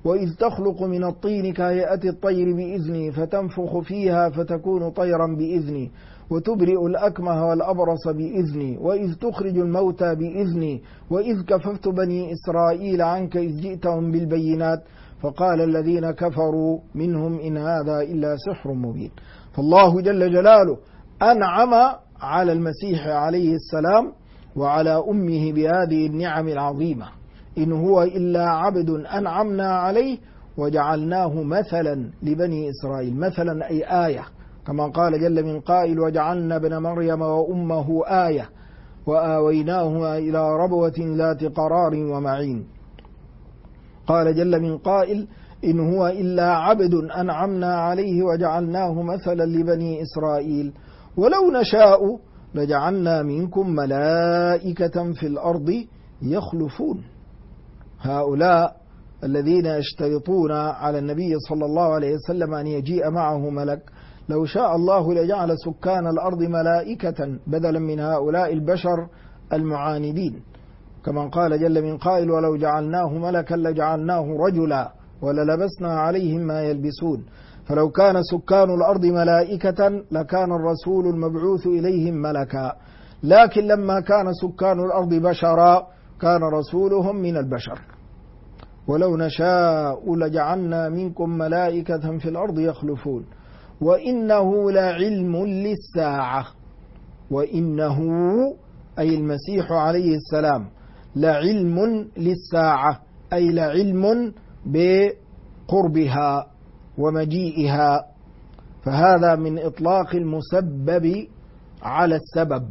وإذ تخلق من الطين كهيئة الطير بإذني فتنفخ فيها فتكون طيرا بإذني وتبرئ الأكمه والأبرص بإذني وإذ تخرج الموتى بإذني وإذ كففت بني إسرائيل عنك إذ جئتهم بالبينات فقال الذين كفروا منهم إن هذا إلا سحر مبين. فالله جل جلاله أنعم على المسيح عليه السلام وعلى أمه بهذه النعم العظيمة. إن هو إلا عبد أنعمنا عليه وجعلناه مثلا لبني إسرائيل. مثلا أي آية، كما قال جل من قائل وجعلنا ابن مريم وأمه آية وآويناهما إلى ربوة ذات قرار ومعين. قال جل من قائل إن هو إلا عبد أنعمنا عليه وجعلناه مثلا لبني إسرائيل ولو نشاء لجعلنا منكم ملائكة في الأرض يخلفون. هؤلاء الذين يشترطون على النبي صلى الله عليه وسلم أن يجيء معه ملك، لو شاء الله لجعل سكان الأرض ملائكة بدلا من هؤلاء البشر المعاندين، كما قال جل من قائل ولو جعلناه ملكا لجعلناه رجلا وللبسنا عليهم ما يلبسون. فلو كان سكان الأرض ملائكة لكان الرسول المبعوث إليهم ملكا، لكن لما كان سكان الأرض بشرا كان رسولهم من البشر. ولو نشاء لجعلنا منكم ملائكة في الأرض يخلفون وإنه لعلم للساعة. وإنه أي المسيح عليه السلام لعلم للساعة، أي لعلم بقربها ومجيئها. فهذا من إطلاق المسبب على السبب،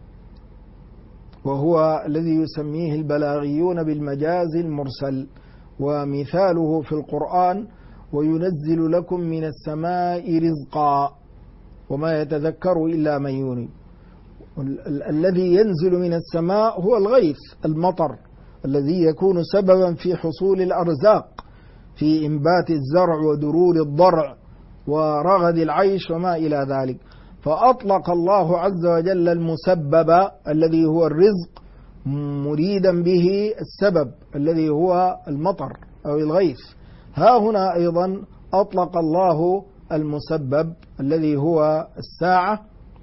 وهو الذي يسميه البلاغيون بالمجاز المرسل. ومثاله في القرآن وينزل لكم من السماء رزقا وما يتذكر إلا من ينيب. الذي ينزل من السماء هو الغيث، المطر الذي يكون سببا في حصول الأرزاق، في إنبات الزرع ودرور الضرع ورغد العيش وما إلى ذلك. فأطلق الله عز وجل المسبب الذي هو الرزق مريدا به السبب الذي هو المطر أو الغيث. ها هنا أيضا أطلق الله المسبب الذي هو الساعة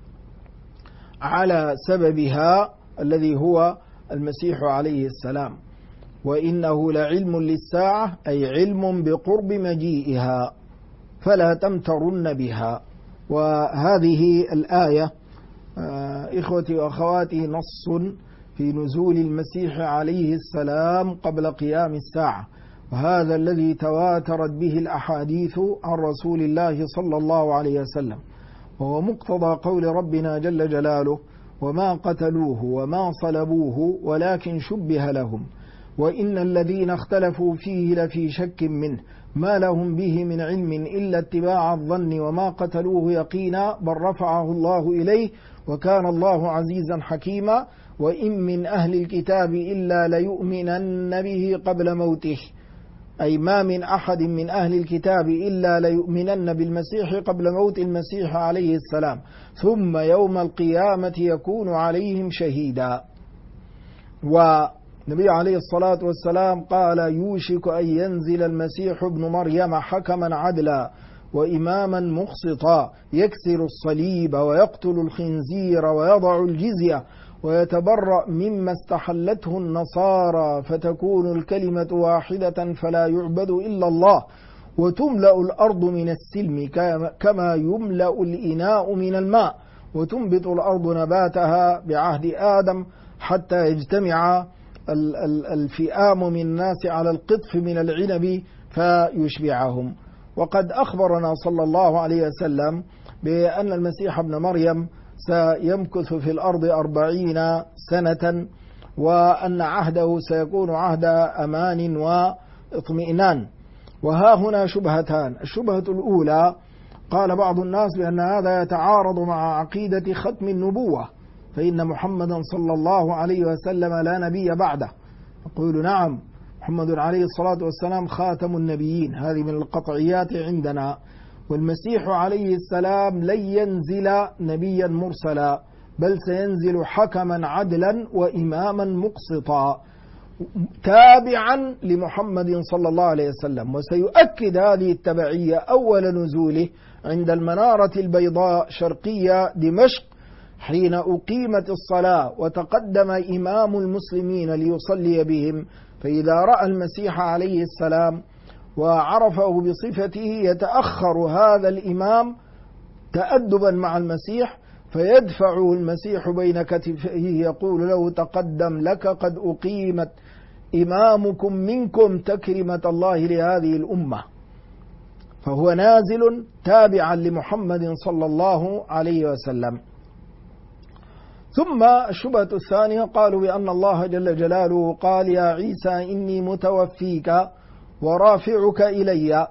على سببها الذي هو المسيح عليه السلام. وإنه لعلم للساعة أي علم بقرب مجيئها فلا تمترن بها. وهذه الآية إخوتي وأخواتي نص في نزول المسيح عليه السلام قبل قيام الساعة، وهذا الذي تواترت به الأحاديث عن رسول الله صلى الله عليه وسلم، وهو مقتضى قول ربنا جل جلاله وما قتلوه وما صلبوه ولكن شبه لهم وإن الذين اختلفوا فيه لفي شك منه ما لهم به من علم إلا اتباع الظن وما قتلوه يقينا بل رفعه الله إليه وكان الله عزيزا حكيما وإن من أهل الكتاب إلا ليؤمنن به قبل موته، أي ما من أحد من أهل الكتاب إلا ليؤمنن بالمسيح قبل موت المسيح عليه السلام ثم يوم القيامة يكون عليهم شهيدا. والنبي عليه الصلاة والسلام قال يوشك أن ينزل المسيح ابن مريم حكما عدلا وإماما مقسطا يكسر الصليب ويقتل الخنزير ويضع الجزية ويتبرأ مما استحلته النصارى فتكون الكلمة واحدة فلا يعبد إلا الله وتملأ الأرض من السلم كما يملأ الإناء من الماء وتنبت الأرض نباتها بعهد آدم حتى يجتمع الفئام من الناس على القطف من العنب فيشبعهم. وقد أخبرنا صلى الله عليه وسلم بأن المسيح ابن مريم سيمكث في الأرض 40 سنة وأن عهده سيكون عهد أمان واطمئنان. وها هنا شبهتان. الشبهة الأولى قال بعض الناس بأن هذا يتعارض مع عقيدة ختم النبوة فإن محمدا صلى الله عليه وسلم لا نبي بعده. يقول نعم محمد عليه الصلاة والسلام خاتم النبيين، هذه من القطعيات عندنا، والمسيح عليه السلام لن ينزل نبيا مرسلا بل سينزل حكما عدلا وإماما مقسطا. تابعا لمحمد صلى الله عليه وسلم. وسيؤكد هذه التبعية أول نزوله عند المنارة البيضاء شرقية دمشق حين أقيمت الصلاة وتقدم إمام المسلمين ليصلي بهم، فإذا رأى المسيح عليه السلام وعرفه بصفته يتأخر هذا الإمام تأدبا مع المسيح، فيدفعه المسيح بين كتفيه يقول له: تقدم، لك قد أقيمت إمامكم منكم تكرمة الله لهذه الأمة. فهو نازل تابعا لمحمد صلى الله عليه وسلم. ثم الشبهة الثانية قالوا بأن الله جل جلاله قال: يا عيسى إني متوفيك ورافعك إلي.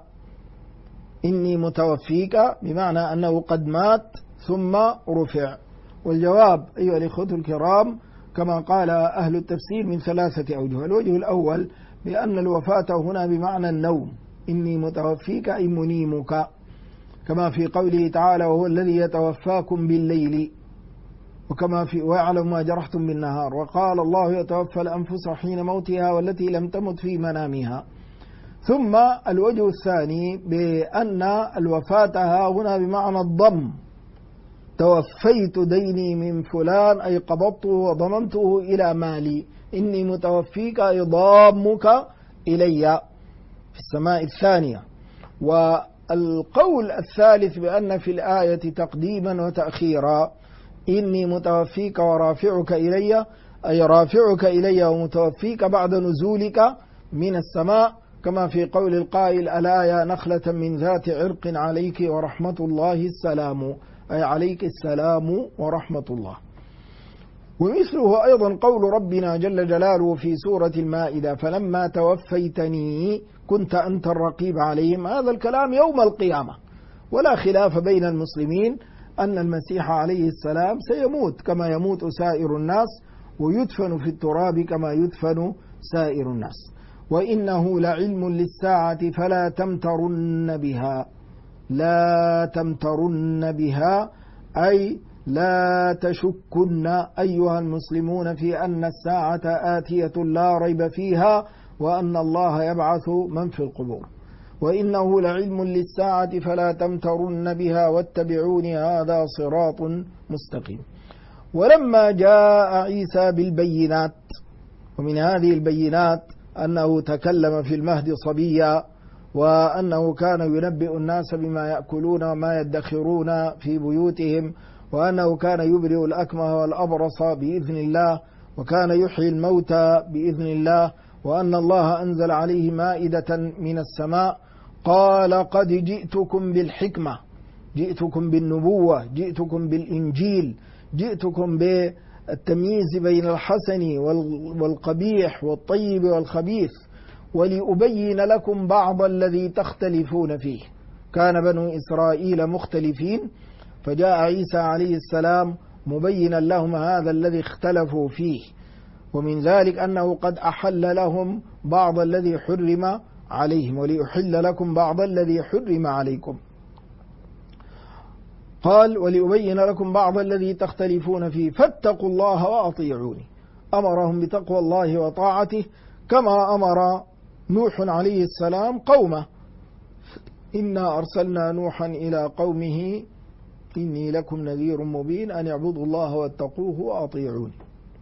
إني متوفيك بمعنى أنه قد مات ثم رفع. والجواب أيها الإخوة الكرام كما قال أهل التفسير من 3 أوجه. الوجه الأول بأن الوفاة هنا بمعنى النوم، إني متوفيك أي منيمك، كما في قوله تعالى: وهو الذي يتوفاكم بالليل وكما في ويعلم ما جرحتم بالنهار. وقال: الله يتوفى الأنفس حين موتها والتي لم تمت في منامها. ثم الوجه الثاني بأن الوفاة هنا بمعنى الضم، توفيت ديني من فلان أي قبضته وضممته إلى مالي، إني متوفيك أي ضامك إلي في السماء الثانية. والقول الثالث بأن في الآية تقديما وتأخيرا، إني متوفيك ورافعك إلي أي رافعك إلي ومتوفيك بعد نزولك من السماء، كما في قول القائل: ألا يا نخلة من ذات عرق عليك ورحمة الله السلام، أي عليك السلام ورحمة الله. ومثله أيضا قول ربنا جل جلاله في سورة المائدة: فلما توفيتني كنت أنت الرقيب عليهم. هذا الكلام يوم القيامة، ولا خلاف بين المسلمين أن المسيح عليه السلام سيموت كما يموت سائر الناس، ويدفن في التراب كما يدفن سائر الناس. وإنه لعلم للساعة فلا تمترن بها. لا تمترن بها أي لا تشكن أيها المسلمون في أن الساعة آتية لا ريب فيها، وأن الله يبعث من في القبور. وإنه لعلم للساعة فلا تمترن بها واتبعوني هذا صراط مستقيم. ولما جاء عيسى بالبينات، ومن هذه البينات أنه تكلم في المهد صبيا، وأنه كان ينبئ الناس بما يأكلون وما يدخرون في بيوتهم، وأنه كان يبرئ الأكمه والأبرص بإذن الله، وكان يحيي الموتى بإذن الله، وأن الله أنزل عليه مائدة من السماء. قال: قد جئتكم بالحكمة، جئتكم بالنبوة، جئتكم بالإنجيل، جئتكم بالتمييز بين الحسن والقبيح والطيب والخبيث، ولأبين لكم بعض الذي تختلفون فيه. كان بنو إسرائيل مختلفين، فجاء عيسى عليه السلام مبينا لهم هذا الذي اختلفوا فيه، ومن ذلك أنه قد أحل لهم بعض الذي حرم عليهم، وليحل لكم بعض الذي حرم عليكم. قال: ولأبين لكم بعض الذي تختلفون فيه فاتقوا الله وأطيعوني. أمرهم بتقوى الله وطاعته، كما أمر نوح عليه السلام قومه: إنا أرسلنا نوحا إلى قومه إني لكم نذير مبين أن اعبدوا الله واتقوه وأطيعوني.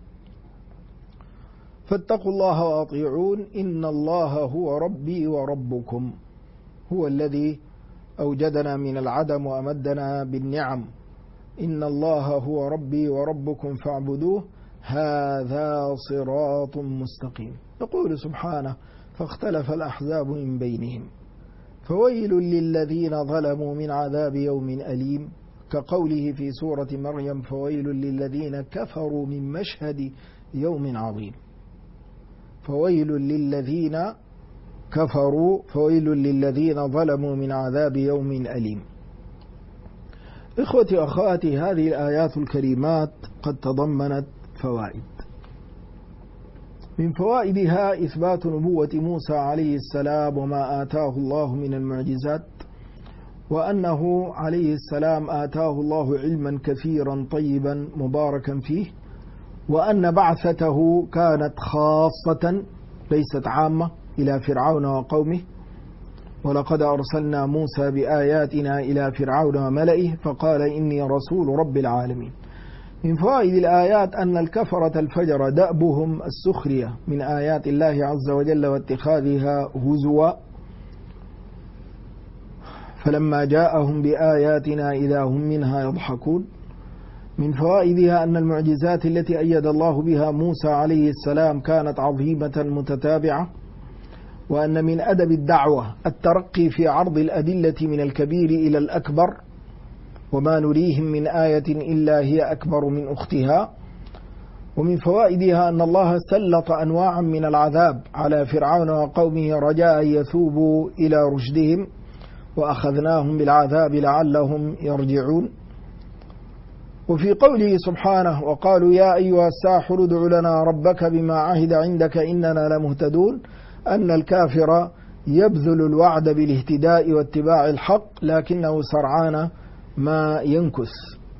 فاتقوا الله وأطيعون، إن الله هو ربي وربكم، هو الذي أوجدنا من العدم وأمدنا بالنعم. إن الله هو ربي وربكم فاعبدوه هذا صراط مستقيم. يقول سبحانه: فاختلف الأحزاب من بينهم فويل للذين ظلموا من عذاب يوم أليم، كقوله في سورة مريم: فويل للذين كفروا من مشهد يوم عظيم. فويل للذين كفروا، فويل للذين ظلموا من عذاب يوم أليم. إخوتي أخواتي، هذه الآيات الكريمات قد تضمنت فوائد. من فوائدها إثبات نبوة موسى عليه السلام وما آتاه الله من المعجزات، وأنه عليه السلام آتاه الله علما كثيرا طيبا مباركا فيه، وأن بعثته كانت خاصة ليست عامة إلى فرعون وقومه. ولقد أرسلنا موسى بآياتنا إلى فرعون وملئه فقال إني رسول رب العالمين. من فوائد الآيات أن الكفرة الفجر دأبهم السخرية من آيات الله عز وجل واتخاذها هزوا، فلما جاءهم بآياتنا إذا هم منها يضحكون. من فوائدها أن المعجزات التي أيد الله بها موسى عليه السلام كانت عظيمة متتابعة، وأن من أدب الدعوة الترقي في عرض الأدلة من الكبير إلى الأكبر، وما نريهم من آية إلا هي أكبر من أختها. ومن فوائدها أن الله سلط أنواعا من العذاب على فرعون وقومه رجاء يثوبوا إلى رشدهم، وأخذناهم بالعذاب لعلهم يرجعون. وفي قوله سبحانه وقالوا يا أيها الساحر ادع لنا ربك بما عهد عندك إننا لمهتدون، أن الكافر يبذل الوعد بالاهتداء واتباع الحق لكنه سرعان ما ينكث،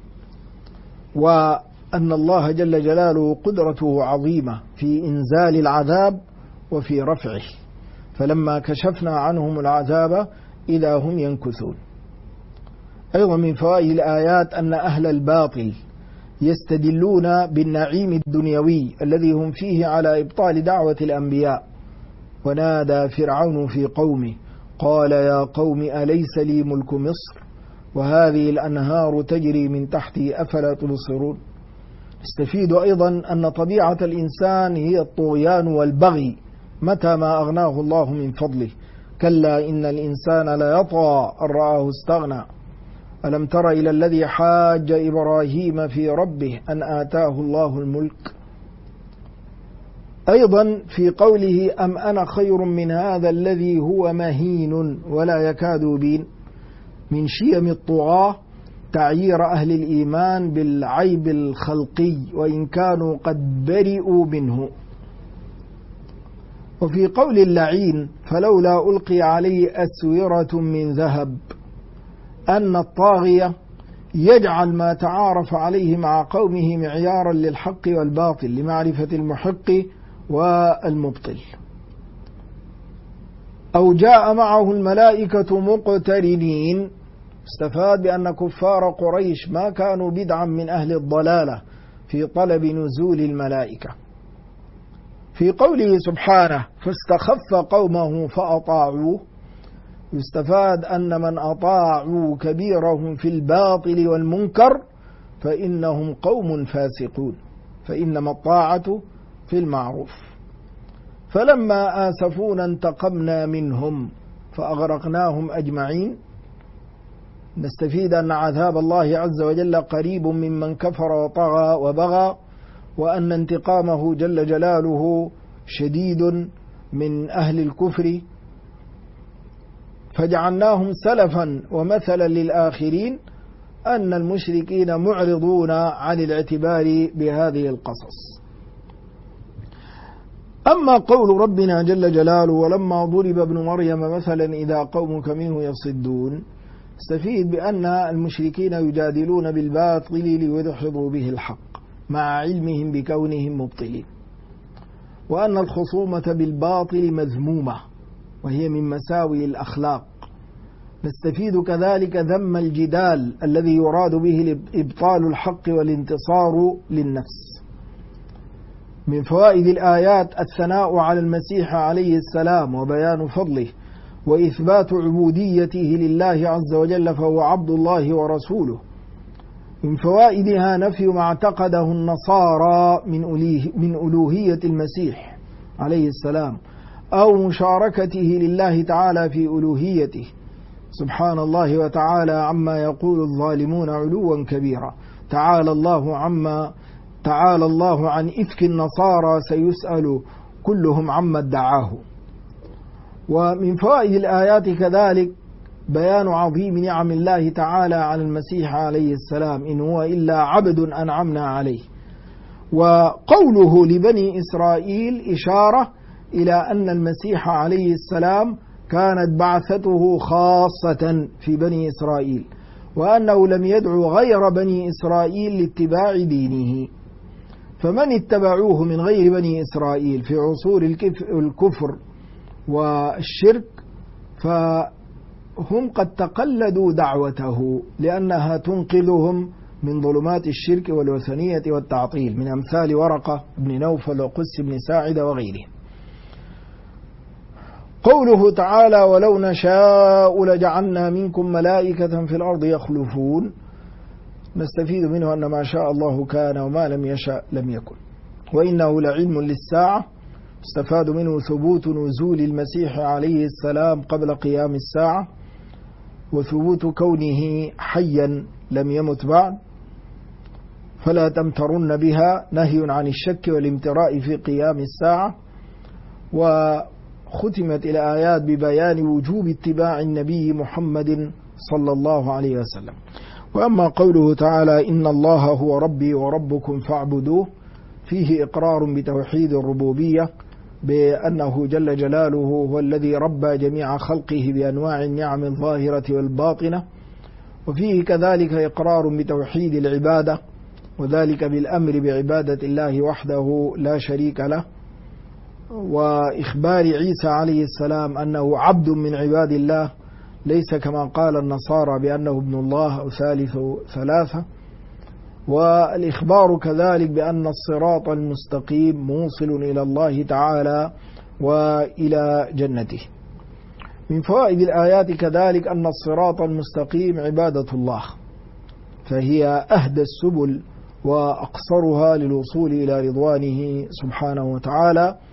وأن الله جل جلاله قدرته عظيمة في إنزال العذاب وفي رفعه، فلما كشفنا عنهم العذاب إذا هم ينكثون. أيضا من فوائد الآيات أن أهل الباطل يستدلون بالنعيم الدنيوي الذي هم فيه على إبطال دعوة الأنبياء. ونادى فرعون في قومه قال يا قوم أليس لي ملك مصر وهذه الأنهار تجري من تحتي أفلا تبصرون. استفيد أيضا أن طبيعة الإنسان هي الطغيان والبغي متى ما أغناه الله من فضله. كلا إن الإنسان ليطغى أن رآه استغنى. ألم تر إلى الذي حاج إبراهيم في ربه أن آتاه الله الملك. أيضا في قوله أم أنا خير من هذا الذي هو مهين ولا يكاد يبين، من شيم الطغاة تعيير أهل الإيمان بالعيب الخلقي وإن كانوا قد برئوا منه. وفي قول اللعين فلولا ألقي عليه أسورة من ذهب، أن الطاغية يجعل ما تعارف عليه مع قومه معيارا للحق والباطل لمعرفة المحق والمبطل. أو جاء معه الملائكة مقترنين، استفاد بأن كفار قريش ما كانوا بدعا من أهل الضلالة في طلب نزول الملائكة. في قوله سبحانه فاستخف قومه فأطاعوه، يستفاد أن من أطاعوا كبيرهم في الباطل والمنكر فإنهم قوم فاسقون، فإنما الطاعة في المعروف. فلما آسفونا انتقمنا منهم فأغرقناهم أجمعين. نستفيد أن عذاب الله عز وجل قريب ممن كفر وطغى وبغى، وأن انتقامه جل جلاله شديد من أهل الكفر، فجعلناهم سلفا ومثلا للآخرين أن المشركين معرضون عن الاعتبار بهذه القصص. أما قول ربنا جل جلاله ولما ضرب ابن مريم مثلا إذا قومك منه يصدون، استفيد بأن المشركين يجادلون بالباطل ليدحضوا به الحق مع علمهم بكونهم مبطلين، وأن الخصومة بالباطل مذمومة وهي من مساوي الأخلاق. نستفيد كذلك ذم الجدال الذي يراد به إبطال الحق والانتصار للنفس. من فوائد الآيات الثناء على المسيح عليه السلام وبيان فضله وإثبات عبوديته لله عز وجل، فهو عبد الله ورسوله. من فوائدها نفي ما اعتقده النصارى من ألوهية المسيح عليه السلام أو مشاركته لله تعالى في ألوهيته، سبحان الله وتعالى عما يقول الظالمون علوا كبيرا. تعالى الله عن إفك النصارى سيسأل كلهم عما ادعاه. ومن فوائد الآيات كذلك بيان عظيم نعم الله تعالى على المسيح عليه السلام، إن هو إلا عبد أنعمنا عليه. وقوله لبني إسرائيل إشارة إلى أن المسيح عليه السلام كانت بعثته خاصة في بني إسرائيل، وأنه لم يدعو غير بني إسرائيل لاتباع دينه. فمن اتبعوه من غير بني إسرائيل في عصور الكفر والشرك فهم قد تقلدوا دعوته لأنها تنقذهم من ظلمات الشرك والوثنية والتعطيل، من أمثال ورقة بن نوفل وقس بن ساعدة وغيره. قوله تعالى ولو نشاء لجعلنا منكم ملائكة في الأرض يخلفون، نستفيد منه أن ما شاء الله كان وما لم يشاء لم يكن. وإنه لعلم للساعة، استفاد منه ثبوت نزول المسيح عليه السلام قبل قيام الساعة، وثبوت كونه حيا لم يمت بعد، فلا تمترن بها، نهي عن الشك والامتراء في قيام الساعة. وختمت الآيات ببيان وجوب اتباع النبي محمد صلى الله عليه وسلم. وأما قوله تعالى إن الله هو ربي وربكم فاعبدوه، فيه إقرار بتوحيد الربوبية بأنه جل جلاله هو الذي ربى جميع خلقه بأنواع النعم الظاهرة والباطنة، وفيه كذلك إقرار بتوحيد العبادة، وذلك بالأمر بعبادة الله وحده لا شريك له، وإخبار عيسى عليه السلام أنه عبد من عباد الله، ليس كما قال النصارى بأنه ابن الله أو ثالث ثلاثة. والإخبار كذلك بأن الصراط المستقيم موصل إلى الله تعالى وإلى جنته. من فوائد الآيات كذلك أن الصراط المستقيم عبادة الله، فهي أهدى السبل وأقصرها للوصول إلى رضوانه سبحانه وتعالى،